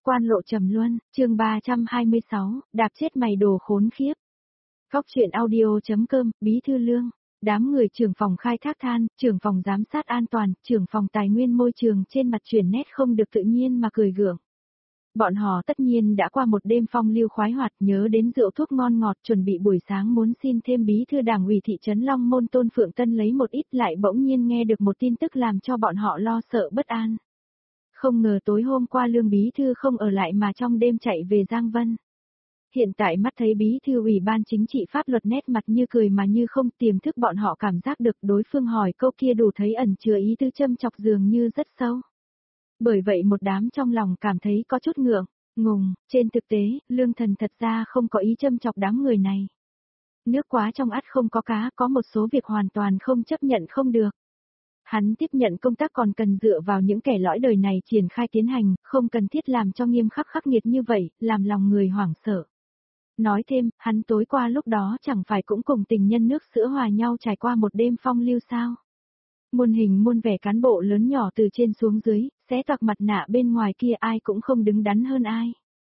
Quan lộ trầm luân, chương 326, đạp chết mày đồ khốn khiếp. Góc truyện audio.com, Bí thư Lương, đám người trưởng phòng khai thác than, trưởng phòng giám sát an toàn, trưởng phòng tài nguyên môi trường trên mặt chuyển nét không được tự nhiên mà cười gượng. Bọn họ tất nhiên đã qua một đêm phong lưu khoái hoạt, nhớ đến rượu thuốc ngon ngọt, chuẩn bị buổi sáng muốn xin thêm bí thư đảng ủy thị trấn Long Môn Tôn Phượng Tân lấy một ít, lại bỗng nhiên nghe được một tin tức làm cho bọn họ lo sợ bất an. Không ngờ tối hôm qua Lương bí thư không ở lại mà trong đêm chạy về Giang Vân. Hiện tại mắt thấy bí thư ủy ban chính trị pháp luật nét mặt như cười mà như không, tiềm thức bọn họ cảm giác được đối phương hỏi câu kia đủ thấy ẩn chứa ý tư châm chọc dường như rất sâu. Bởi vậy một đám trong lòng cảm thấy có chút ngượng, ngùng, trên thực tế, Lương Thần thật ra không có ý châm chọc đám người này. Nước quá trong ắt không có cá, có một số việc hoàn toàn không chấp nhận không được. Hắn tiếp nhận công tác còn cần dựa vào những kẻ lõi đời này triển khai tiến hành, không cần thiết làm cho nghiêm khắc khắc nghiệt như vậy, làm lòng người hoảng sợ. Nói thêm, hắn tối qua lúc đó chẳng phải cũng cùng tình nhân nước sữa hòa nhau trải qua một đêm phong lưu sao. Muôn hình muôn vẻ cán bộ lớn nhỏ từ trên xuống dưới, xé toạc mặt nạ bên ngoài kia ai cũng không đứng đắn hơn ai.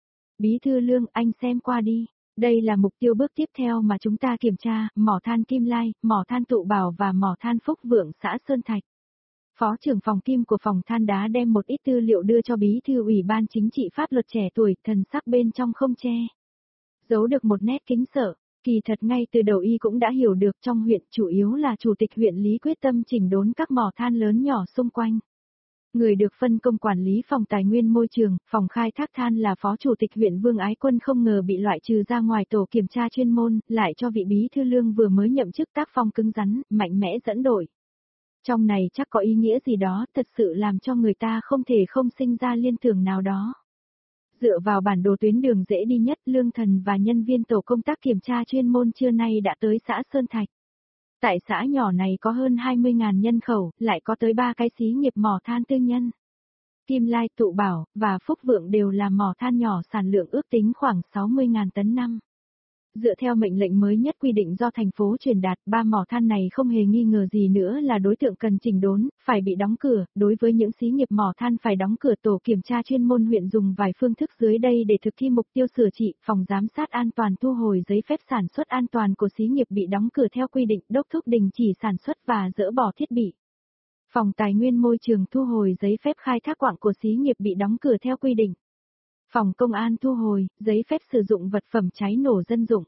Bí thư Lương, anh xem qua đi. Đây là mục tiêu bước tiếp theo mà chúng ta kiểm tra, mỏ than Kim Lai, mỏ than Tụ Bảo và mỏ than Phúc Vượng xã Sơn Thạch. Phó trưởng phòng Kim của phòng than đá đem một ít tư liệu đưa cho bí thư ủy ban chính trị pháp luật trẻ tuổi, thần sắc bên trong không che giấu được một nét kính sợ. Kỳ thật ngay từ đầu y cũng đã hiểu được trong huyện chủ yếu là chủ tịch huyện Lý quyết tâm chỉnh đốn các mỏ than lớn nhỏ xung quanh. Người được phân công quản lý phòng tài nguyên môi trường, phòng khai thác than là phó chủ tịch huyện Vương Ái Quân không ngờ bị loại trừ ra ngoài tổ kiểm tra chuyên môn, lại cho vị bí thư Lương vừa mới nhậm chức tác phong cứng rắn, mạnh mẽ dẫn đội. Trong này chắc có ý nghĩa gì đó, thật sự làm cho người ta không thể không sinh ra liên tưởng nào đó. Dựa vào bản đồ tuyến đường dễ đi nhất, Lương Thần và nhân viên tổ công tác kiểm tra chuyên môn trưa nay đã tới xã Sơn Thạch. Tại xã nhỏ này có hơn 20.000 nhân khẩu, lại có tới 3 cái xí nghiệp mỏ than tư nhân. Kim Lai, Tụ Bảo và Phúc Vượng đều là mỏ than nhỏ sản lượng ước tính khoảng 60.000 tấn năm. Dựa theo mệnh lệnh mới nhất quy định do thành phố truyền đạt, 3 mỏ than này không hề nghi ngờ gì nữa là đối tượng cần chỉnh đốn, phải bị đóng cửa. Đối với những xí nghiệp mỏ than phải đóng cửa, tổ kiểm tra chuyên môn huyện dùng vài phương thức dưới đây để thực thi mục tiêu sửa trị. Phòng giám sát an toàn thu hồi giấy phép sản xuất an toàn của xí nghiệp bị đóng cửa theo quy định, đốc thúc đình chỉ sản xuất và dỡ bỏ thiết bị. Phòng tài nguyên môi trường thu hồi giấy phép khai thác quặng của xí nghiệp bị đóng cửa theo quy định. Phòng công an thu hồi giấy phép sử dụng vật phẩm cháy nổ dân dụng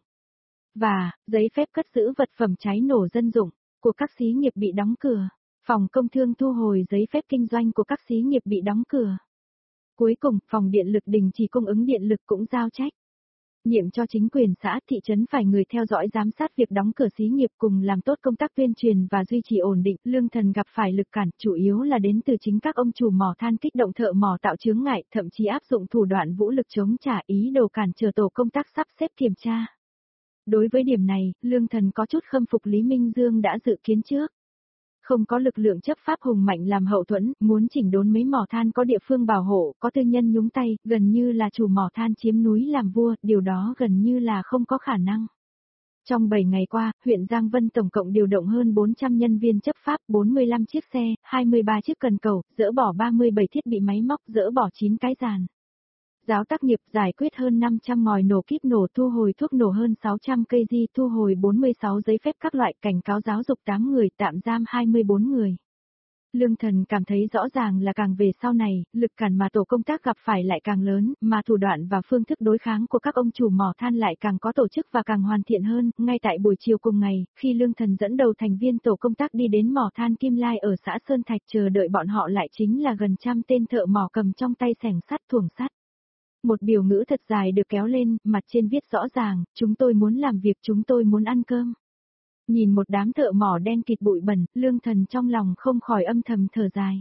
và giấy phép cất giữ vật phẩm cháy nổ dân dụng của các xí nghiệp bị đóng cửa. Phòng công thương thu hồi giấy phép kinh doanh của các xí nghiệp bị đóng cửa. Cuối cùng, phòng điện lực đình chỉ cung ứng điện lực cũng giao trách nhiệm cho chính quyền xã thị trấn phải người theo dõi giám sát việc đóng cửa xí nghiệp cùng làm tốt công tác tuyên truyền và duy trì ổn định. Lương Thần gặp phải lực cản chủ yếu là đến từ chính các ông chủ mỏ than kích động thợ mỏ tạo chướng ngại, thậm chí áp dụng thủ đoạn vũ lực chống trả, ý đồ cản trở tổ công tác sắp xếp kiểm tra. Đối với điểm này, Lương Thần có chút khâm phục Lý Minh Dương đã dự kiến trước. Không có lực lượng chấp pháp hùng mạnh làm hậu thuẫn, muốn chỉnh đốn mấy mỏ than có địa phương bảo hộ, có tư nhân nhúng tay, gần như là chủ mỏ than chiếm núi làm vua, điều đó gần như là không có khả năng. Trong 7 ngày qua, huyện Giang Vân tổng cộng điều động hơn 400 nhân viên chấp pháp, 45 chiếc xe, 23 chiếc cần cầu, dỡ bỏ 37 thiết bị máy móc, dỡ bỏ 9 cái giàn giáo tác nghiệp, giải quyết hơn 500 ngòi nổ kíp nổ, thu hồi thuốc nổ hơn 600 cây di, thu hồi 46 giấy phép các loại, cảnh cáo giáo dục 8 người, tạm giam 24 người. Lương Thần cảm thấy rõ ràng là càng về sau này, lực cản mà tổ công tác gặp phải lại càng lớn, mà thủ đoạn và phương thức đối kháng của các ông chủ mỏ than lại càng có tổ chức và càng hoàn thiện hơn. Ngay tại buổi chiều cùng ngày, khi Lương Thần dẫn đầu thành viên tổ công tác đi đến mỏ than Kim Lai ở xã Sơn Thạch, chờ đợi bọn họ lại chính là gần trăm tên thợ mỏ cầm trong tay xẻng sắt thuồng sắt. Một biểu ngữ thật dài được kéo lên, mặt trên viết rõ ràng, chúng tôi muốn làm việc, chúng tôi muốn ăn cơm. Nhìn một đám thợ mỏ đen kịt bụi bẩn, Lương Thần trong lòng không khỏi âm thầm thở dài.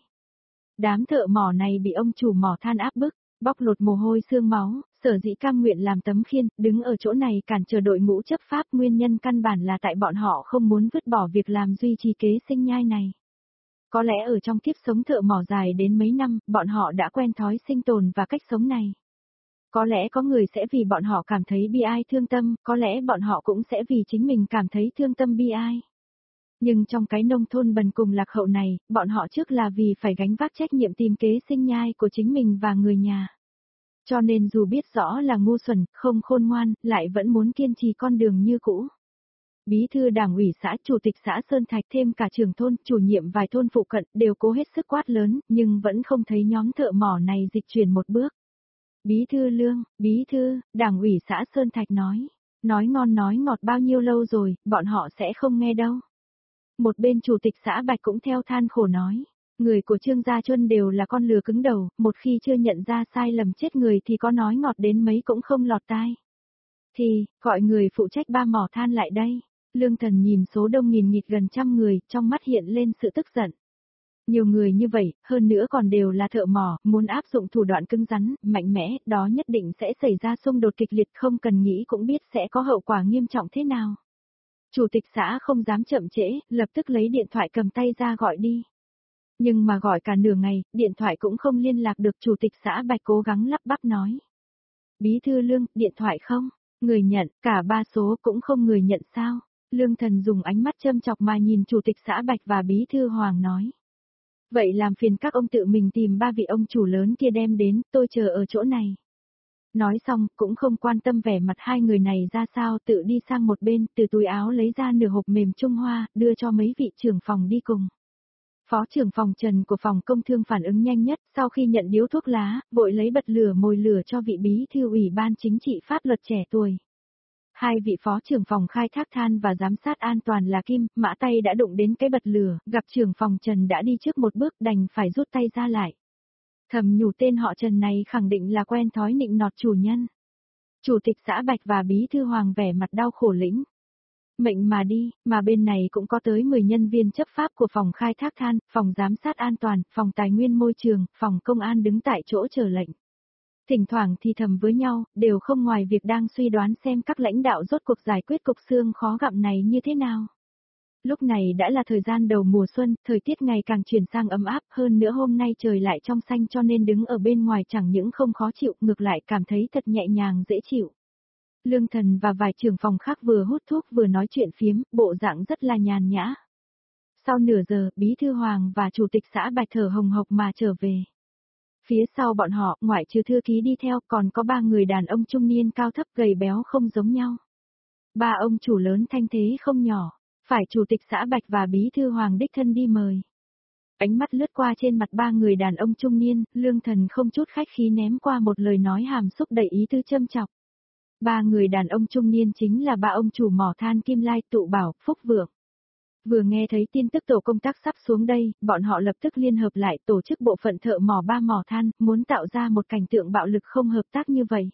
Đám thợ mỏ này bị ông chủ mỏ than áp bức, bóc lột mồ hôi xương máu, sở dĩ cam nguyện làm tấm khiên, đứng ở chỗ này cản trở đội ngũ chấp pháp, nguyên nhân căn bản là tại bọn họ không muốn vứt bỏ việc làm duy trì kế sinh nhai này. Có lẽ ở trong kiếp sống thợ mỏ dài đến mấy năm, bọn họ đã quen thói sinh tồn và cách sống này. Có lẽ có người sẽ vì bọn họ cảm thấy bi ai thương tâm, có lẽ bọn họ cũng sẽ vì chính mình cảm thấy thương tâm bi ai. Nhưng trong cái nông thôn bần cùng lạc hậu này, bọn họ trước là vì phải gánh vác trách nhiệm tìm kế sinh nhai của chính mình và người nhà. Cho nên dù biết rõ là ngu xuẩn, không khôn ngoan, lại vẫn muốn kiên trì con đường như cũ. Bí thư đảng ủy xã, chủ tịch xã Sơn Thạch thêm cả trưởng thôn, chủ nhiệm vài thôn phụ cận đều cố hết sức quát lớn, nhưng vẫn không thấy nhóm thợ mỏ này dịch chuyển một bước. Bí thư Lương, bí thư, đảng ủy xã Sơn Thạch nói ngon nói ngọt bao nhiêu lâu rồi, bọn họ sẽ không nghe đâu. Một bên chủ tịch xã Bạch cũng theo than khổ nói, người của Trương Gia Chuân đều là con lừa cứng đầu, một khi chưa nhận ra sai lầm chết người thì có nói ngọt đến mấy cũng không lọt tai. Thì, gọi người phụ trách ba mỏ than lại đây. Lương Thần nhìn số đông nghìn nghịt gần trăm người, trong mắt hiện lên sự tức giận. Nhiều người như vậy, hơn nữa còn đều là thợ mỏ, muốn áp dụng thủ đoạn cứng rắn, mạnh mẽ, đó nhất định sẽ xảy ra xung đột kịch liệt, không cần nghĩ cũng biết sẽ có hậu quả nghiêm trọng thế nào. Chủ tịch xã không dám chậm trễ, lập tức lấy điện thoại cầm tay ra gọi đi. Nhưng mà gọi cả nửa ngày, điện thoại cũng không liên lạc được. Chủ tịch xã Bạch cố gắng lắp bắp nói. Bí thư Lương, điện thoại không? Người nhận, cả ba số cũng không người nhận sao? Lương Thần dùng ánh mắt châm chọc mà nhìn chủ tịch xã Bạch và bí thư Hoàng nói. Vậy làm phiền các ông tự mình tìm ba vị ông chủ lớn kia đem đến, tôi chờ ở chỗ này. Nói xong, cũng không quan tâm vẻ mặt hai người này ra sao, tự đi sang một bên, từ túi áo lấy ra nửa hộp mềm Trung Hoa, đưa cho mấy vị trưởng phòng đi cùng. Phó trưởng phòng Trần của phòng công thương phản ứng nhanh nhất, sau khi nhận điếu thuốc lá, vội lấy bật lửa mồi lửa cho vị bí thư ủy ban chính trị pháp luật trẻ tuổi. Hai vị phó trưởng phòng khai thác than và giám sát an toàn là Kim, Mã tay đã đụng đến cái bật lửa, gặp trưởng phòng Trần đã đi trước một bước đành phải rút tay ra lại. Thầm nhủ tên họ Trần này khẳng định là quen thói nịnh nọt chủ nhân. Chủ tịch xã Bạch và bí thư Hoàng vẻ mặt đau khổ lĩnh. Mệnh mà đi, mà bên này cũng có tới 10 nhân viên chấp pháp của phòng khai thác than, phòng giám sát an toàn, phòng tài nguyên môi trường, phòng công an đứng tại chỗ chờ lệnh. Thỉnh thoảng thì thầm với nhau, đều không ngoài việc đang suy đoán xem các lãnh đạo rốt cuộc giải quyết cục xương khó gặm này như thế nào. Lúc này đã là thời gian đầu mùa xuân, thời tiết ngày càng chuyển sang ấm áp, hơn nữa hôm nay trời lại trong xanh cho nên đứng ở bên ngoài chẳng những không khó chịu, ngược lại cảm thấy thật nhẹ nhàng dễ chịu. Lương Thần và vài trưởng phòng khác vừa hút thuốc vừa nói chuyện phiếm, bộ dạng rất là nhàn nhã. Sau nửa giờ, bí thư Hoàng và chủ tịch xã Bạch thở hồng hộc mà trở về. Phía sau bọn họ, ngoại trừ thư ký đi theo, còn có ba người đàn ông trung niên cao thấp gầy béo không giống nhau. Ba ông chủ lớn thanh thế không nhỏ, phải chủ tịch xã Bạch và bí thư Hoàng đích thân đi mời. Ánh mắt lướt qua trên mặt ba người đàn ông trung niên, Lương Thần không chút khách khí ném qua một lời nói hàm xúc đầy ý tứ châm chọc. Ba người đàn ông trung niên chính là ba ông chủ mỏ than Kim Lai, Tụ Bảo, Phúc Vượng. Vừa nghe thấy tin tức tổ công tác sắp xuống đây, bọn họ lập tức liên hợp lại tổ chức bộ phận thợ mỏ ba mỏ than, muốn tạo ra một cảnh tượng bạo lực không hợp tác như vậy.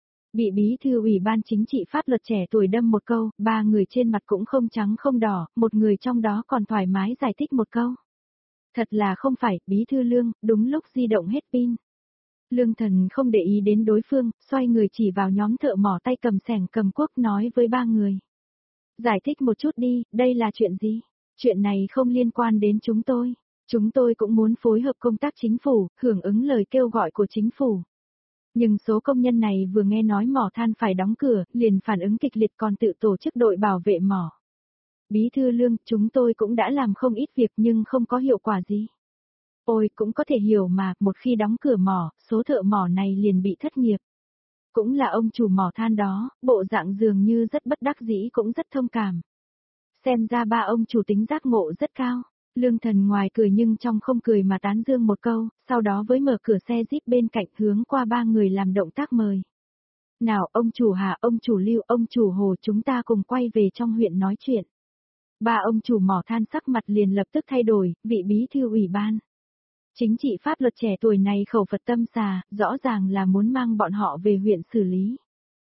Bị bí thư ủy ban chính trị pháp luật trẻ tuổi đâm một câu, ba người trên mặt cũng không trắng không đỏ, một người trong đó còn thoải mái giải thích một câu. Thật là không phải, bí thư Lương, đúng lúc di động hết pin. Lương Thần không để ý đến đối phương, xoay người chỉ vào nhóm thợ mỏ tay cầm xẻng cầm cuốc nói với ba người. Giải thích một chút đi, đây là chuyện gì? Chuyện này không liên quan đến chúng tôi. Chúng tôi cũng muốn phối hợp công tác chính phủ, hưởng ứng lời kêu gọi của chính phủ. Nhưng số công nhân này vừa nghe nói mỏ than phải đóng cửa, liền phản ứng kịch liệt còn tự tổ chức đội bảo vệ mỏ. Bí thư Lương, chúng tôi cũng đã làm không ít việc nhưng không có hiệu quả gì. Ôi, cũng có thể hiểu mà, một khi đóng cửa mỏ, số thợ mỏ này liền bị thất nghiệp. Cũng là ông chủ mỏ than đó, bộ dạng dường như rất bất đắc dĩ cũng rất thông cảm. Xem ra ba ông chủ tính giác ngộ rất cao. Lương Thần ngoài cười nhưng trong không cười mà tán dương một câu, sau đó với mở cửa xe Jeep bên cạnh hướng qua ba người làm động tác mời. Nào ông chủ Hà, ông chủ Lưu, ông chủ Hồ, chúng ta cùng quay về trong huyện nói chuyện. Ba ông chủ mỏ than sắc mặt liền lập tức thay đổi, vị bí thư ủy ban. Chính trị pháp luật trẻ tuổi này khẩu Phật tâm xà, rõ ràng là muốn mang bọn họ về huyện xử lý.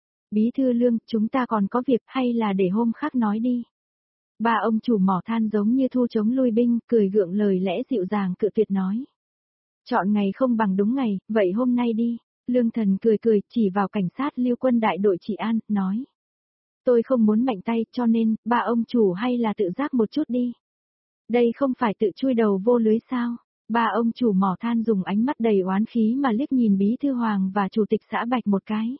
Bí thư Lương, chúng ta còn có việc hay là để hôm khác nói đi. Ba ông chủ mỏ than giống như thu chống lui binh, cười gượng lời lẽ dịu dàng cự tuyệt nói. Chọn ngày không bằng đúng ngày, vậy hôm nay đi. Lương Thần cười cười chỉ vào cảnh sát Lưu Quân đại đội trị an, nói. Tôi không muốn mạnh tay cho nên, ba ông chủ hay là tự giác một chút đi. Đây không phải tự chui đầu vô lưới sao. Ba ông chủ mỏ than dùng ánh mắt đầy oán khí mà liếc nhìn bí thư Hoàng và chủ tịch xã Bạch một cái.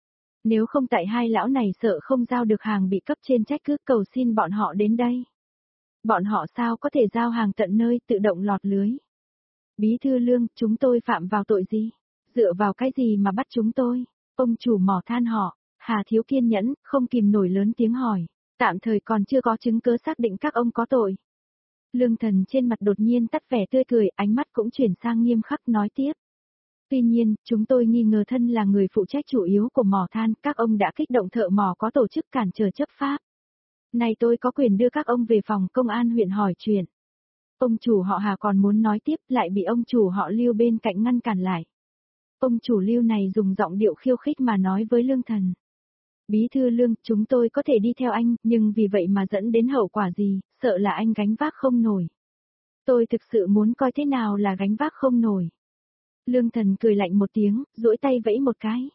Nếu không tại hai lão này sợ không giao được hàng bị cấp trên trách cứ cầu xin bọn họ đến đây. Bọn họ sao có thể giao hàng tận nơi tự động lọt lưới. Bí thư Lương, chúng tôi phạm vào tội gì? Dựa vào cái gì mà bắt chúng tôi? Ông chủ mỏ than họ, Hà thiếu kiên nhẫn, không kìm nổi lớn tiếng hỏi. Tạm thời còn chưa có chứng cứ xác định các ông có tội. Lương Thần trên mặt đột nhiên tắt vẻ tươi cười, ánh mắt cũng chuyển sang nghiêm khắc nói tiếp. Tuy nhiên, chúng tôi nghi ngờ thân là người phụ trách chủ yếu của mỏ than, các ông đã kích động thợ mỏ có tổ chức cản trở chấp pháp. Này tôi có quyền đưa các ông về phòng công an huyện hỏi chuyện. Ông chủ họ Hà còn muốn nói tiếp lại bị ông chủ họ Lưu bên cạnh ngăn cản lại. Ông chủ Lưu này dùng giọng điệu khiêu khích mà nói với Lương Thần. Bí thư Lương, chúng tôi có thể đi theo anh, nhưng vì vậy mà dẫn đến hậu quả gì, sợ là anh gánh vác không nổi. Tôi thực sự muốn coi thế nào là gánh vác không nổi. Lương Thần cười lạnh một tiếng, duỗi tay vẫy một cái.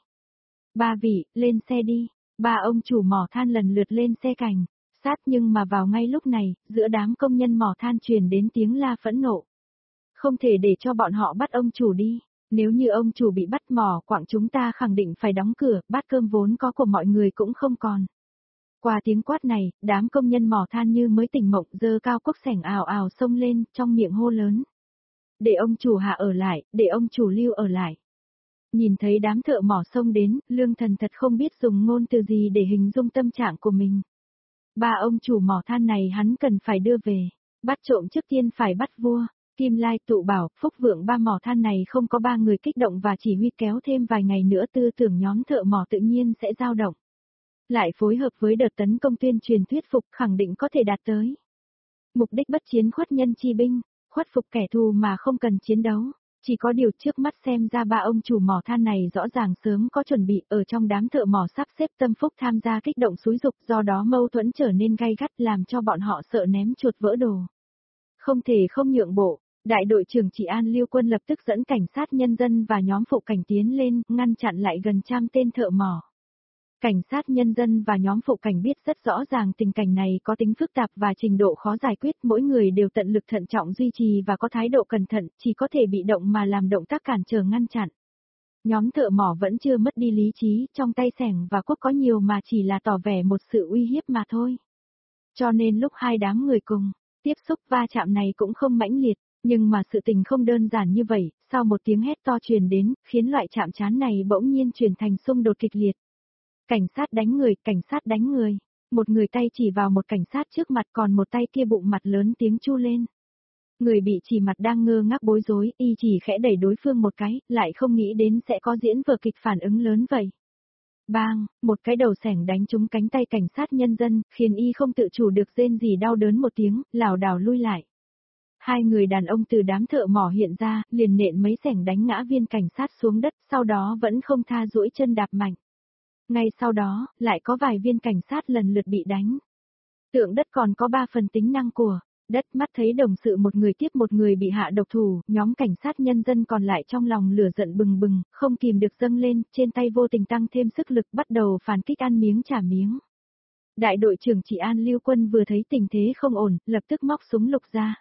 Ba vị, lên xe đi. Ba ông chủ mỏ than lần lượt lên xe cảnh, sát nhưng mà vào ngay lúc này, giữa đám công nhân mỏ than truyền đến tiếng la phẫn nộ. Không thể để cho bọn họ bắt ông chủ đi. Nếu như ông chủ bị bắt mỏ quặng chúng ta khẳng định phải đóng cửa, bát cơm vốn có của mọi người cũng không còn. Qua tiếng quát này, đám công nhân mỏ than như mới tỉnh mộng giơ cao cuốc sẻng ào ào xông lên, trong miệng hô lớn. Để ông chủ Hạ ở lại, để ông chủ Lưu ở lại. Nhìn thấy đám thợ mỏ xông đến, Lương Thần thật không biết dùng ngôn từ gì để hình dung tâm trạng của mình. Ba ông chủ mỏ than này hắn cần phải đưa về. Bắt trộm trước tiên phải bắt vua. Kim Lai Tụ Bảo, Phúc Vượng ba mỏ than này không có ba người kích động và chỉ huy kéo thêm vài ngày nữa tư tưởng nhóm thợ mỏ tự nhiên sẽ dao động. Lại phối hợp với đợt tấn công tuyên truyền thuyết phục khẳng định có thể đạt tới. Mục đích bất chiến khuất nhân chi binh, khuất phục kẻ thù mà không cần chiến đấu. Chỉ có điều trước mắt xem ra ba ông chủ mỏ than này rõ ràng sớm có chuẩn bị ở trong đám thợ mỏ sắp xếp tâm phúc tham gia kích động xúi dục do đó mâu thuẫn trở nên gay gắt làm cho bọn họ sợ ném chuột vỡ đồ. Không thể không nhượng bộ, đại đội trưởng Trị An Lưu Quân lập tức dẫn cảnh sát nhân dân và nhóm phụ cảnh tiến lên, ngăn chặn lại gần trăm tên thợ mỏ. Cảnh sát nhân dân và nhóm phụ cảnh biết rất rõ ràng tình cảnh này có tính phức tạp và trình độ khó giải quyết, mỗi người đều tận lực thận trọng duy trì và có thái độ cẩn thận, chỉ có thể bị động mà làm động tác cản trở ngăn chặn. Nhóm thợ mỏ vẫn chưa mất đi lý trí, trong tay xẻng và cuốc có nhiều mà chỉ là tỏ vẻ một sự uy hiếp mà thôi. Cho nên lúc hai đám người cùng tiếp xúc va chạm này cũng không mãnh liệt, nhưng mà sự tình không đơn giản như vậy, sau một tiếng hét to truyền đến, khiến loại chạm trán này bỗng nhiên chuyển thành xung đột kịch liệt. Cảnh sát đánh người, cảnh sát đánh người. Một người tay chỉ vào một cảnh sát trước mặt còn một tay kia bụng mặt lớn tiếng chu lên. Người bị chỉ mặt đang ngơ ngác bối rối, y chỉ khẽ đẩy đối phương một cái, lại không nghĩ đến sẽ có diễn vở kịch phản ứng lớn vậy. Bang, một cái đầu xẻng đánh trúng cánh tay cảnh sát nhân dân, khiến y không tự chủ được rên rỉ đau đớn một tiếng, lảo đảo lui lại. Hai người đàn ông từ đám thợ mỏ hiện ra, liền nện mấy xẻng đánh ngã viên cảnh sát xuống đất, sau đó vẫn không tha duỗi chân đạp mạnh. Ngay sau đó, lại có vài viên cảnh sát lần lượt bị đánh. Tượng đất còn có 3 phần tính năng của đất, mắt thấy đồng sự một người tiếp một người bị hạ độc thủ, nhóm cảnh sát nhân dân còn lại trong lòng lửa giận bừng bừng, không kìm được dâng lên, trên tay vô tình tăng thêm sức lực bắt đầu phản kích ăn miếng trả miếng. Đại đội trưởng Trị An Lưu Quân vừa thấy tình thế không ổn, lập tức móc súng lục ra.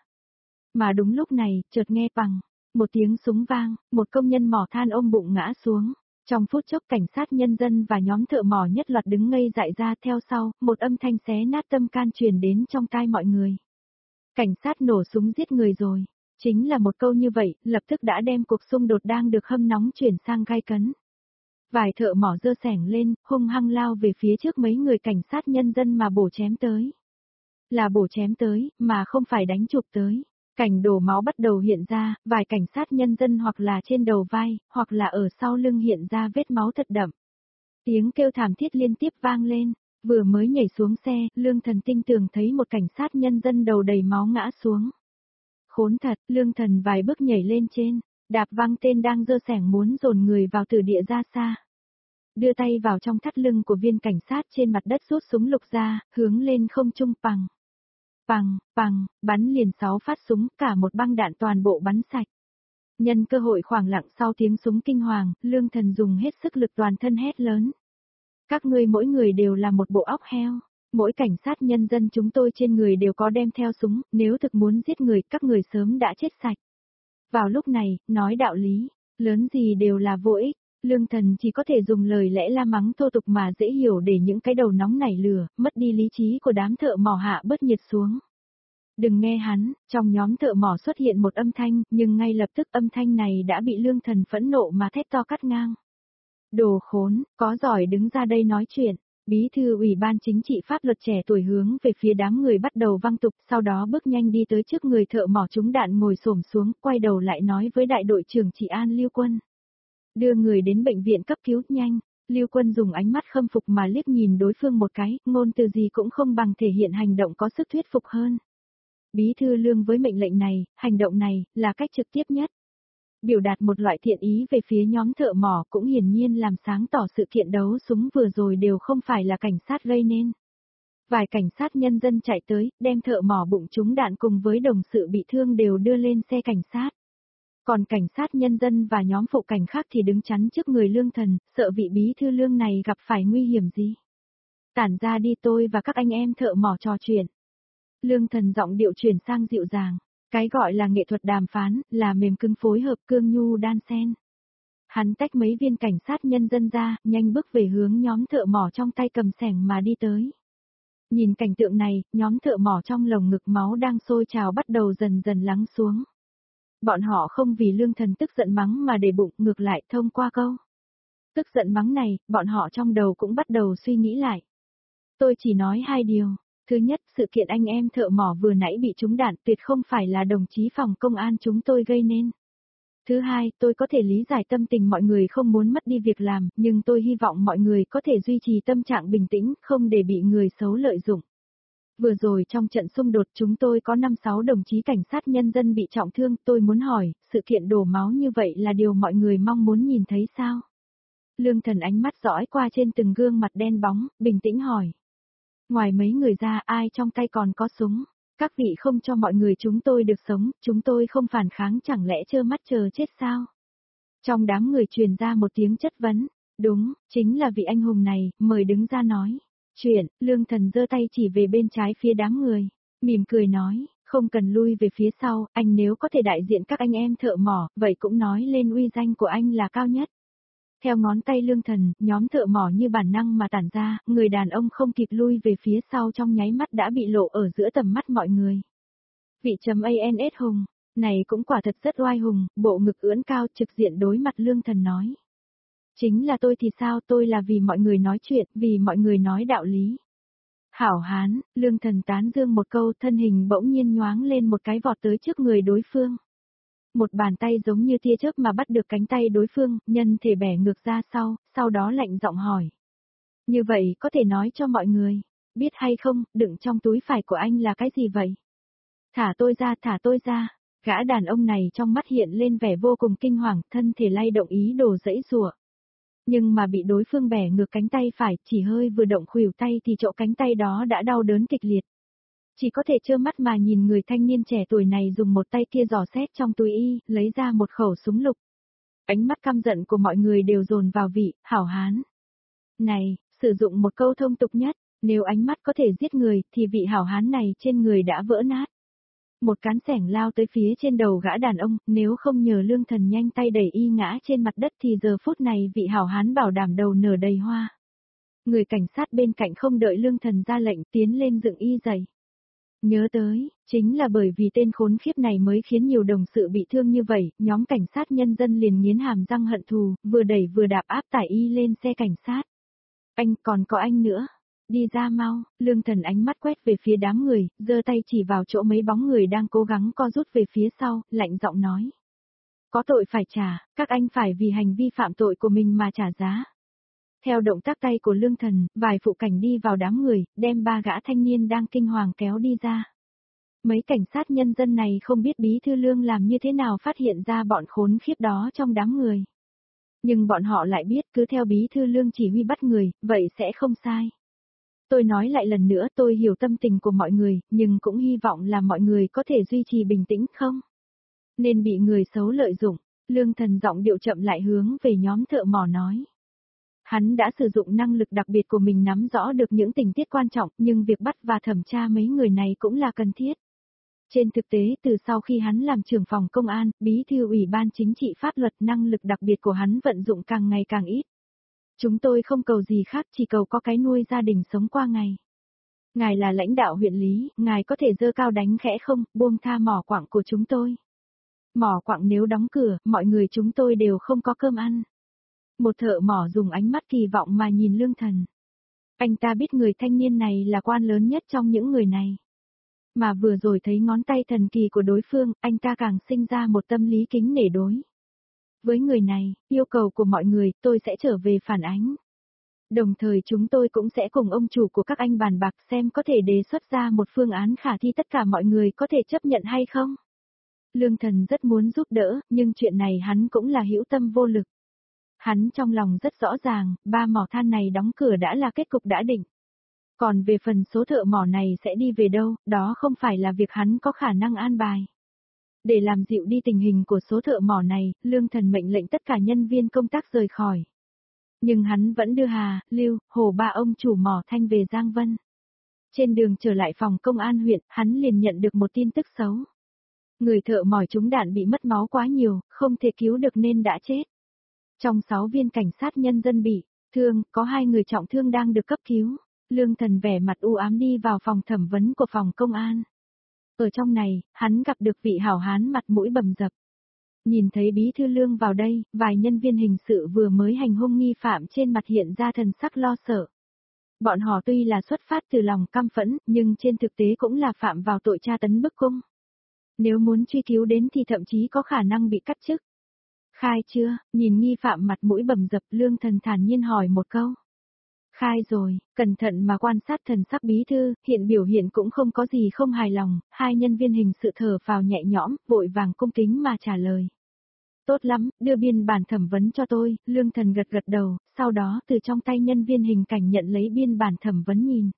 Mà đúng lúc này, chợt nghe bằng một tiếng súng vang, một công nhân mỏ than ôm bụng ngã xuống. Trong phút chốc cảnh sát nhân dân và nhóm thợ mỏ nhất loạt đứng ngây dại ra, theo sau, một âm thanh xé nát tâm can truyền đến trong tai mọi người. Cảnh sát nổ súng giết người rồi. Chính là một câu như vậy, lập tức đã đem cuộc xung đột đang được hâm nóng chuyển sang gay cấn. Vài thợ mỏ giơ xẻng lên, hung hăng lao về phía trước mấy người cảnh sát nhân dân mà bổ chém tới. Là bổ chém tới, mà không phải đánh chụp tới. Cảnh đổ máu bắt đầu hiện ra, vài cảnh sát nhân dân hoặc là trên đầu vai, hoặc là ở sau lưng hiện ra vết máu thật đậm. Tiếng kêu thảm thiết liên tiếp vang lên, vừa mới nhảy xuống xe, Lương Thần tinh tường thấy một cảnh sát nhân dân đầu đầy máu ngã xuống. Khốn thật, Lương Thần vài bước nhảy lên trên, đạp văng tên đang giơ xẻng muốn dồn người vào tử địa ra xa. Đưa tay vào trong thắt lưng của viên cảnh sát trên mặt đất rút súng lục ra, hướng lên không trung bằng. Bằng, bắn liền 6 phát súng, cả một băng đạn toàn bộ bắn sạch. Nhân cơ hội khoảng lặng sau tiếng súng kinh hoàng, Lương Thần dùng hết sức lực toàn thân hét lớn. Các ngươi mỗi người đều là một bộ óc heo. Mỗi cảnh sát nhân dân chúng tôi trên người đều có đem theo súng, nếu thực muốn giết người, các người sớm đã chết sạch. Vào lúc này, nói đạo lý, lớn gì đều là vô ích. Lương Thần chỉ có thể dùng lời lẽ la mắng thô tục mà dễ hiểu để những cái đầu nóng nảy lửa, mất đi lý trí của đám thợ mỏ hạ bớt nhiệt xuống. Đừng nghe hắn, trong nhóm thợ mỏ xuất hiện một âm thanh, nhưng ngay lập tức âm thanh này đã bị Lương Thần phẫn nộ mà thét to cắt ngang. Đồ khốn, có giỏi đứng ra đây nói chuyện. Bí thư Ủy ban Chính trị pháp luật trẻ tuổi hướng về phía đám người bắt đầu văng tục, sau đó bước nhanh đi tới trước người thợ mỏ trúng đạn ngồi xổm xuống, quay đầu lại nói với đại đội trưởng Trị An Lưu Quân. Đưa người đến bệnh viện cấp cứu nhanh. Lưu Quân dùng ánh mắt khâm phục mà liếc nhìn đối phương một cái, ngôn từ gì cũng không bằng thể hiện hành động có sức thuyết phục hơn. Bí thư Lương với mệnh lệnh này, hành động này, là cách trực tiếp nhất. Biểu đạt một loại thiện ý về phía nhóm thợ mỏ cũng hiển nhiên làm sáng tỏ sự kiện đấu súng vừa rồi đều không phải là cảnh sát gây nên. Vài cảnh sát nhân dân chạy tới, đem thợ mỏ bụng trúng đạn cùng với đồng sự bị thương đều đưa lên xe cảnh sát. Còn cảnh sát nhân dân và nhóm phụ cảnh khác thì đứng chắn trước người Lương Thần, sợ vị bí thư Lương này gặp phải nguy hiểm gì. Tản ra đi, tôi và các anh em thợ mỏ trò chuyện. Lương Thần giọng điệu chuyển sang dịu dàng. Cái gọi là nghệ thuật đàm phán, là mềm cứng phối hợp cương nhu đan xen. Hắn tách mấy viên cảnh sát nhân dân ra, nhanh bước về hướng nhóm thợ mỏ trong tay cầm xẻng mà đi tới. Nhìn cảnh tượng này, nhóm thợ mỏ trong lồng ngực máu đang sôi trào bắt đầu dần dần lắng xuống. Bọn họ không vì Lương Thần tức giận mắng mà để bụng, ngược lại thông qua câu tức giận mắng này, bọn họ trong đầu cũng bắt đầu suy nghĩ lại. Tôi chỉ nói hai điều. Thứ nhất, sự kiện anh em thợ mỏ vừa nãy bị trúng đạn tuyệt không phải là đồng chí phòng công an chúng tôi gây nên. Thứ hai, tôi có thể lý giải tâm tình mọi người không muốn mất đi việc làm, nhưng tôi hy vọng mọi người có thể duy trì tâm trạng bình tĩnh, không để bị người xấu lợi dụng. Vừa rồi trong trận xung đột chúng tôi có 5-6 đồng chí cảnh sát nhân dân bị trọng thương, tôi muốn hỏi, sự kiện đổ máu như vậy là điều mọi người mong muốn nhìn thấy sao? Lương Thần ánh mắt dõi qua trên từng gương mặt đen bóng, bình tĩnh hỏi. Ngoài mấy người ra ai trong tay còn có súng? Các vị không cho mọi người chúng tôi được sống, chúng tôi không phản kháng chẳng lẽ trơ mắt chờ chết sao? Trong đám người truyền ra một tiếng chất vấn. Đúng, chính là vị anh hùng này, mời đứng ra nói. Chuyện, Lương Thần giơ tay chỉ về bên trái phía đám người. Mỉm cười nói, không cần lui về phía sau, anh nếu có thể đại diện các anh em thợ mỏ, vậy cũng nói lên uy danh của anh là cao nhất. Theo ngón tay Lương Thần, nhóm thợ mỏ như bản năng mà tản ra, người đàn ông không kịp lui về phía sau trong nháy mắt đã bị lộ ở giữa tầm mắt mọi người. Vị ANS hùng, này cũng quả thật rất oai hùng, bộ ngực ưỡn cao trực diện đối mặt Lương Thần nói. Chính là tôi thì sao, tôi là vì mọi người nói chuyện, vì mọi người nói đạo lý. Hảo hán, Lương Thần tán dương một câu, thân hình bỗng nhiên nhoáng lên một cái vọt tới trước người đối phương. Một bàn tay giống như tia chớp mà bắt được cánh tay đối phương, nhân thể bẻ ngược ra sau đó lạnh giọng hỏi. Như vậy có thể nói cho mọi người, biết hay không, đựng trong túi phải của anh là cái gì vậy? Thả tôi ra, gã đàn ông này trong mắt hiện lên vẻ vô cùng kinh hoàng, thân thể lay động ý đồ giãy giụa. Nhưng mà bị đối phương bẻ ngược cánh tay phải, chỉ hơi vừa động khuỷu tay thì chỗ cánh tay đó đã đau đớn kịch liệt. Chỉ có thể trơ mắt mà nhìn người thanh niên trẻ tuổi này dùng một tay kia dò xét trong túi y, lấy ra một khẩu súng lục. Ánh mắt căm giận của mọi người đều dồn vào vị, hảo hán. Này, sử dụng một câu thông tục nhất, nếu ánh mắt có thể giết người, thì vị hảo hán này trên người đã vỡ nát. Một cán xẻng lao tới phía trên đầu gã đàn ông, nếu không nhờ Lương Thần nhanh tay đẩy y ngã trên mặt đất thì giờ phút này vị hảo hán bảo đảm đầu nở đầy hoa. Người cảnh sát bên cạnh không đợi Lương Thần ra lệnh tiến lên dựng y dậy. Nhớ tới, chính là bởi vì tên khốn khiếp này mới khiến nhiều đồng sự bị thương như vậy, nhóm cảnh sát nhân dân liền nghiến hàm răng hận thù, vừa đẩy vừa đạp áp tải y lên xe cảnh sát. Anh, còn có anh nữa. Đi ra mau, Lương Thần ánh mắt quét về phía đám người, giơ tay chỉ vào chỗ mấy bóng người đang cố gắng co rút về phía sau, lạnh giọng nói. Có tội phải trả, các anh phải vì hành vi phạm tội của mình mà trả giá. Theo động tác tay của Lương Thần, vài phụ cảnh đi vào đám người, đem ba gã thanh niên đang kinh hoàng kéo đi ra. Mấy cảnh sát nhân dân này không biết bí thư Lương làm như thế nào phát hiện ra bọn khốn khiếp đó trong đám người. Nhưng bọn họ lại biết cứ theo bí thư Lương chỉ huy bắt người, vậy sẽ không sai. Tôi nói lại lần nữa, tôi hiểu tâm tình của mọi người, nhưng cũng hy vọng là mọi người có thể duy trì bình tĩnh không? Nên bị người xấu lợi dụng, Lương Thần giọng điệu chậm lại hướng về nhóm thợ mỏ nói. Hắn đã sử dụng năng lực đặc biệt của mình nắm rõ được những tình tiết quan trọng, nhưng việc bắt và thẩm tra mấy người này cũng là cần thiết. Trên thực tế, từ sau khi hắn làm trưởng phòng công an, bí thư ủy ban chính trị pháp luật, năng lực đặc biệt của hắn vận dụng càng ngày càng ít. Chúng tôi không cầu gì khác, chỉ cầu có cái nuôi gia đình sống qua ngày. Ngài là lãnh đạo huyện lý, ngài có thể giơ cao đánh khẽ không, buông tha mỏ quặng của chúng tôi. Mỏ quặng nếu đóng cửa, mọi người chúng tôi đều không có cơm ăn. Một thợ mỏ dùng ánh mắt kỳ vọng mà nhìn Lương Thần. Anh ta biết người thanh niên này là quan lớn nhất trong những người này. Mà vừa rồi thấy ngón tay thần kỳ của đối phương, anh ta càng sinh ra một tâm lý kính nể đối. Với người này, yêu cầu của mọi người, tôi sẽ trở về phản ánh. Đồng thời chúng tôi cũng sẽ cùng ông chủ của các anh bàn bạc xem có thể đề xuất ra một phương án khả thi tất cả mọi người có thể chấp nhận hay không. Lương Thần rất muốn giúp đỡ, nhưng chuyện này hắn cũng là hữu tâm vô lực. Hắn trong lòng rất rõ ràng, 3 mỏ than này đóng cửa đã là kết cục đã định. Còn về phần số thợ mỏ này sẽ đi về đâu, đó không phải là việc hắn có khả năng an bài. Để làm dịu đi tình hình của số thợ mỏ này, Lương Thần mệnh lệnh tất cả nhân viên công tác rời khỏi. Nhưng hắn vẫn đưa Hà, Lưu, Hồ ba ông chủ mỏ than về Giang Vân. Trên đường trở lại phòng công an huyện, hắn liền nhận được một tin tức xấu. Người thợ mỏ trúng đạn bị mất máu quá nhiều, không thể cứu được nên đã chết. Trong 6 viên cảnh sát nhân dân bị thương, có 2 người trọng thương đang được cấp cứu. Lương Thần vẻ mặt u ám đi vào phòng thẩm vấn của phòng công an. Ở trong này, hắn gặp được vị hảo hán mặt mũi bầm dập. Nhìn thấy bí thư Lương vào đây, vài nhân viên hình sự vừa mới hành hung nghi phạm trên mặt hiện ra thần sắc lo sợ. Bọn họ tuy là xuất phát từ lòng căm phẫn, nhưng trên thực tế cũng là phạm vào tội tra tấn bức cung. Nếu muốn truy cứu đến thì thậm chí có khả năng bị cắt chức. Khai chưa, nhìn nghi phạm mặt mũi bầm dập, Lương Thần thản nhiên hỏi một câu. Khai rồi, cẩn thận mà quan sát thần sắc bí thư, hiện biểu hiện cũng không có gì không hài lòng, 2 nhân viên hình sự thở phào nhẹ nhõm, vội vàng cung kính mà trả lời. Tốt lắm, đưa biên bản thẩm vấn cho tôi, Lương Thần gật gật đầu, sau đó từ trong tay nhân viên hình cảnh nhận lấy biên bản thẩm vấn nhìn.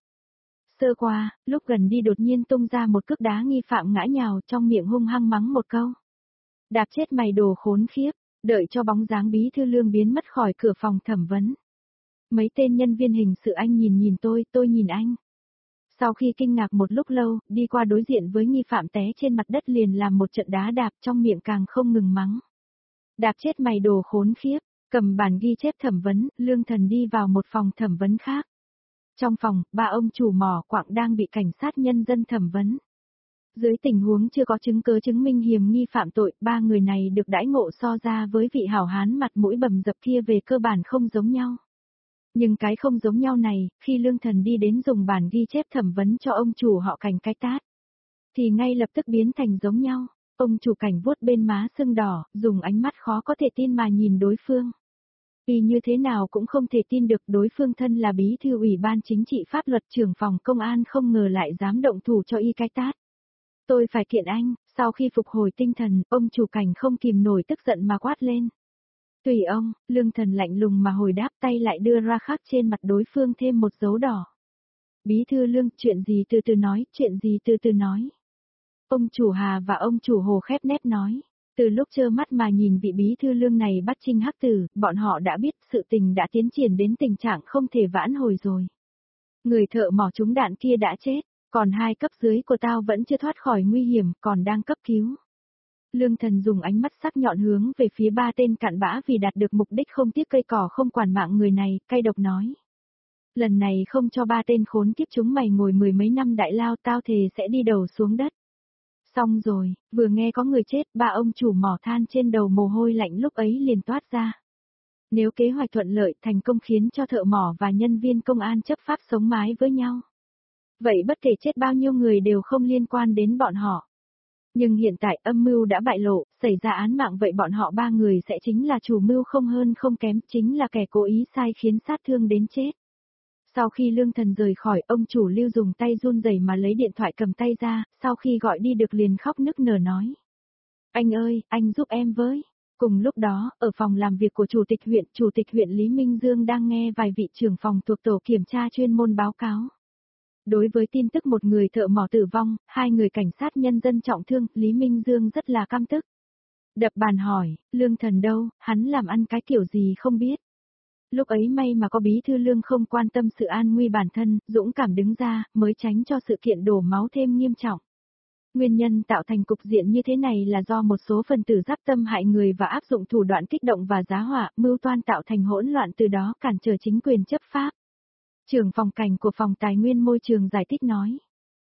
Sơ qua, lúc gần đi đột nhiên tung ra một cước đá nghi phạm ngã nhào trong miệng hung hăng mắng một câu. Đạp chết mày đồ khốn khiếp, đợi cho bóng dáng bí thư Lương biến mất khỏi cửa phòng thẩm vấn. Mấy tên nhân viên hình sự anh nhìn tôi nhìn anh. Sau khi kinh ngạc một lúc lâu, đi qua đối diện với nghi phạm té trên mặt đất liền làm một trận đá đạp trong miệng càng không ngừng mắng. Đạp chết mày đồ khốn khiếp, cầm bản ghi chép thẩm vấn, Lương Thần đi vào một phòng thẩm vấn khác. Trong phòng, 3 ông chủ mỏ quặng đang bị cảnh sát nhân dân thẩm vấn. Dưới tình huống chưa có chứng cứ chứng minh hiểm nghi phạm tội, 3 người này được đãi ngộ so ra với vị hảo hán mặt mũi bầm dập kia về cơ bản không giống nhau. Nhưng cái không giống nhau này, khi Lương Thần đi đến dùng bản ghi chép thẩm vấn cho ông chủ họ Cảnh cái tát, thì ngay lập tức biến thành giống nhau. Ông chủ Cảnh vuốt bên má sưng đỏ, dùng ánh mắt khó có thể tin mà nhìn đối phương. Vì như thế nào cũng không thể tin được đối phương thân là bí thư ủy ban chính trị pháp luật trưởng phòng công an không ngờ lại dám động thủ cho y cái tát. Tôi phải kiện anh, sau khi phục hồi tinh thần, ông chủ Cảnh không kìm nổi tức giận mà quát lên. Tùy ông, Lương Thần lạnh lùng mà hồi đáp, tay lại đưa ra khắc trên mặt đối phương thêm một dấu đỏ. Bí thư Lương, chuyện gì từ từ nói, chuyện gì từ từ nói. Ông chủ Hà và ông chủ Hồ khép nép nói. Từ lúc trơ mắt mà nhìn vị bí thư Lương này bắt Trinh Hắc Tử, bọn họ đã biết sự tình đã tiến triển đến tình trạng không thể vãn hồi rồi. Người thợ mỏ trúng đạn kia đã chết, còn 2 cấp dưới của tao vẫn chưa thoát khỏi nguy hiểm, còn đang cấp cứu. Lương Thần dùng ánh mắt sắc nhọn hướng về phía 3 tên cặn bã vì đạt được mục đích không tiếc cây cỏ không quản mạng người này, cay độc nói. Lần này không cho 3 tên khốn kiếp chúng mày ngồi 10 mấy năm đại lao, tao thề sẽ đi đầu xuống đất. Xong rồi, vừa nghe có người chết, 3 ông chủ mỏ than trên đầu mồ hôi lạnh lúc ấy liền toát ra. Nếu kế hoạch thuận lợi thành công khiến cho thợ mỏ và nhân viên công an chấp pháp sống mái với nhau. Vậy bất kể chết bao nhiêu người đều không liên quan đến bọn họ. Nhưng hiện tại âm mưu đã bại lộ, xảy ra án mạng vậy bọn họ 3 người sẽ chính là chủ mưu không hơn không kém, chính là kẻ cố ý sai khiến sát thương đến chết. Sau khi Lương Thần rời khỏi, ông chủ Lưu dùng tay run rẩy mà lấy điện thoại cầm tay ra, sau khi gọi đi được liền khóc nức nở nói. Anh ơi, anh giúp em với. Cùng lúc đó, ở phòng làm việc của Chủ tịch huyện Lý Minh Dương đang nghe vài vị trưởng phòng thuộc tổ kiểm tra chuyên môn báo cáo. Đối với tin tức một người thợ mỏ tử vong, 2 người cảnh sát nhân dân trọng thương, Lý Minh Dương rất là căm tức. Đập bàn hỏi, Lương Thần đâu, hắn làm ăn cái kiểu gì không biết. Lúc ấy may mà có bí thư Lương không quan tâm sự an nguy bản thân, dũng cảm đứng ra, mới tránh cho sự kiện đổ máu thêm nghiêm trọng. Nguyên nhân tạo thành cục diện như thế này là do một số phần tử giáp tâm hại người và áp dụng thủ đoạn kích động và giá họa, mưu toan tạo thành hỗn loạn từ đó cản trở chính quyền chấp pháp. Trưởng phòng cảnh của phòng tài nguyên môi trường giải thích nói.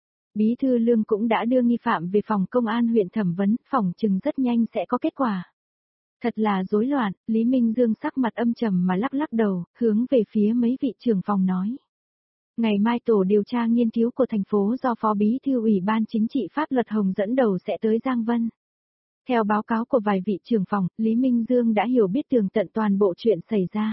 Bí thư Lương cũng đã đưa nghi phạm về phòng công an huyện thẩm vấn, phỏng chừng rất nhanh sẽ có kết quả. Thật là rối loạn, Lý Minh Dương sắc mặt âm trầm mà lắc lắc đầu, hướng về phía mấy vị trưởng phòng nói. Ngày mai tổ điều tra nghiên cứu của thành phố do Phó Bí thư Ủy ban Chính trị Pháp luật Hồng dẫn đầu sẽ tới Giang Vân. Theo báo cáo của vài vị trưởng phòng, Lý Minh Dương đã hiểu biết tường tận toàn bộ chuyện xảy ra.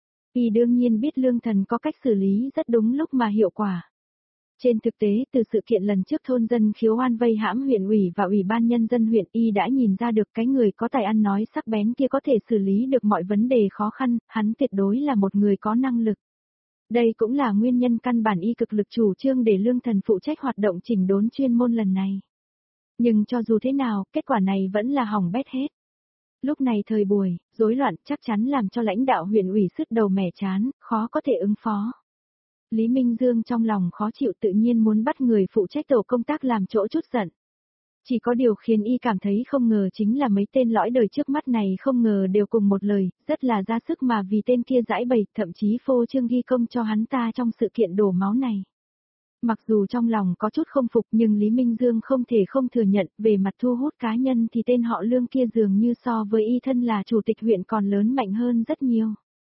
Y đương nhiên biết Lương Thần có cách xử lý rất đúng lúc mà hiệu quả. Trên thực tế, từ sự kiện lần trước thôn dân khiếu oan vây hãm huyện ủy và ủy ban nhân dân huyện, Y đã nhìn ra được cái người có tài ăn nói sắc bén kia có thể xử lý được mọi vấn đề khó khăn, hắn tuyệt đối là một người có năng lực. Đây cũng là nguyên nhân căn bản Y cực lực chủ trương để Lương Thần phụ trách hoạt động chỉnh đốn chuyên môn lần này. Nhưng cho dù thế nào, kết quả này vẫn là hỏng bét hết. Lúc này thời buổi, rối loạn chắc chắn làm cho lãnh đạo huyện ủy sứt đầu mẻ chán, khó có thể ứng phó. Lý Minh Dương trong lòng khó chịu tự nhiên muốn bắt người phụ trách tổ công tác làm chỗ chút giận. Chỉ có điều khiến Y cảm thấy không ngờ chính là mấy tên lõi đời trước mắt này không ngờ đều cùng một lời, rất là ra sức mà vì tên kia giãi bày, thậm chí phô trương ghi công cho hắn ta trong sự kiện đổ máu này. Mặc dù trong lòng có chút không phục nhưng Lý Minh Dương không thể không thừa nhận, về mặt thu hút cá nhân thì tên họ Lương kia dường như so với Y thân là chủ tịch huyện còn lớn mạnh hơn rất nhiều.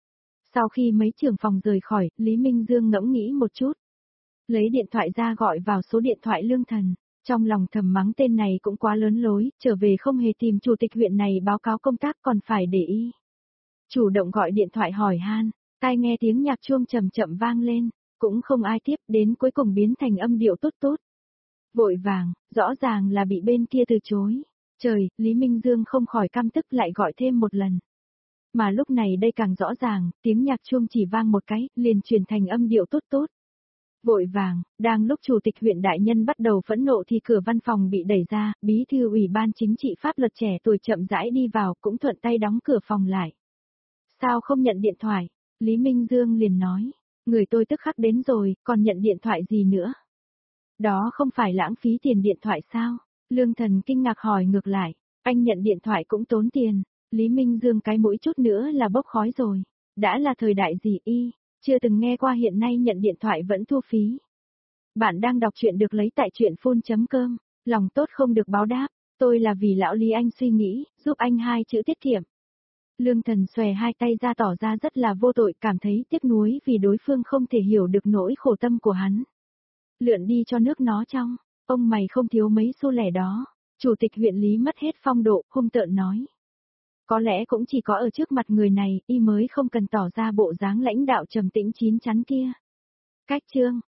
Sau khi mấy trưởng phòng rời khỏi, Lý Minh Dương ngẫm nghĩ một chút. Lấy điện thoại ra gọi vào số điện thoại Lương Thần, trong lòng thầm mắng tên này cũng quá lớn lối, trở về không hề tìm chủ tịch huyện này báo cáo công tác còn phải để ý. Chủ động gọi điện thoại hỏi han, tai nghe tiếng nhạc chuông chậm chậm vang lên, cũng không ai tiếp, đến cuối cùng biến thành âm điệu tốt tốt. Vội vàng, rõ ràng là bị bên kia từ chối. Trời, Lý Minh Dương không khỏi căm tức lại gọi thêm một lần. Mà lúc này đây càng rõ ràng, tiếng nhạc chuông chỉ vang một cái, liền chuyển thành âm điệu tốt tốt. Vội vàng, đang lúc chủ tịch huyện đại nhân bắt đầu phẫn nộ thì cửa văn phòng bị đẩy ra, bí thư ủy ban chính trị pháp luật trẻ tuổi chậm rãi đi vào cũng thuận tay đóng cửa phòng lại. Sao không nhận điện thoại? Lý Minh Dương liền nói, người tôi tức khắc đến rồi, còn nhận điện thoại gì nữa? Đó không phải lãng phí tiền điện thoại sao? Lương Thần kinh ngạc hỏi ngược lại, anh nhận điện thoại cũng tốn tiền. Lý Minh Dương cái mũi chút nữa là bốc khói rồi. Đã là thời đại gì Y, chưa từng nghe qua hiện nay nhận điện thoại vẫn thu phí. Bạn đang đọc truyện được lấy tại truyện phun.com, lòng tốt không được báo đáp, tôi là vì lão Lý anh suy nghĩ, giúp anh 2 chữ tiết kiệm. Lương Thần xòe hai tay ra tỏ ra rất là vô tội, cảm thấy tiếc nuối vì đối phương không thể hiểu được nỗi khổ tâm của hắn. Lượn đi cho nước nó trong, ông mày không thiếu mấy xu lẻ đó. Chủ tịch huyện Lý mất hết phong độ, hung tợn nói. Có lẽ cũng chỉ có ở trước mặt người này, Y mới không cần tỏ ra bộ dáng lãnh đạo trầm tĩnh chín chắn kia. Cách chương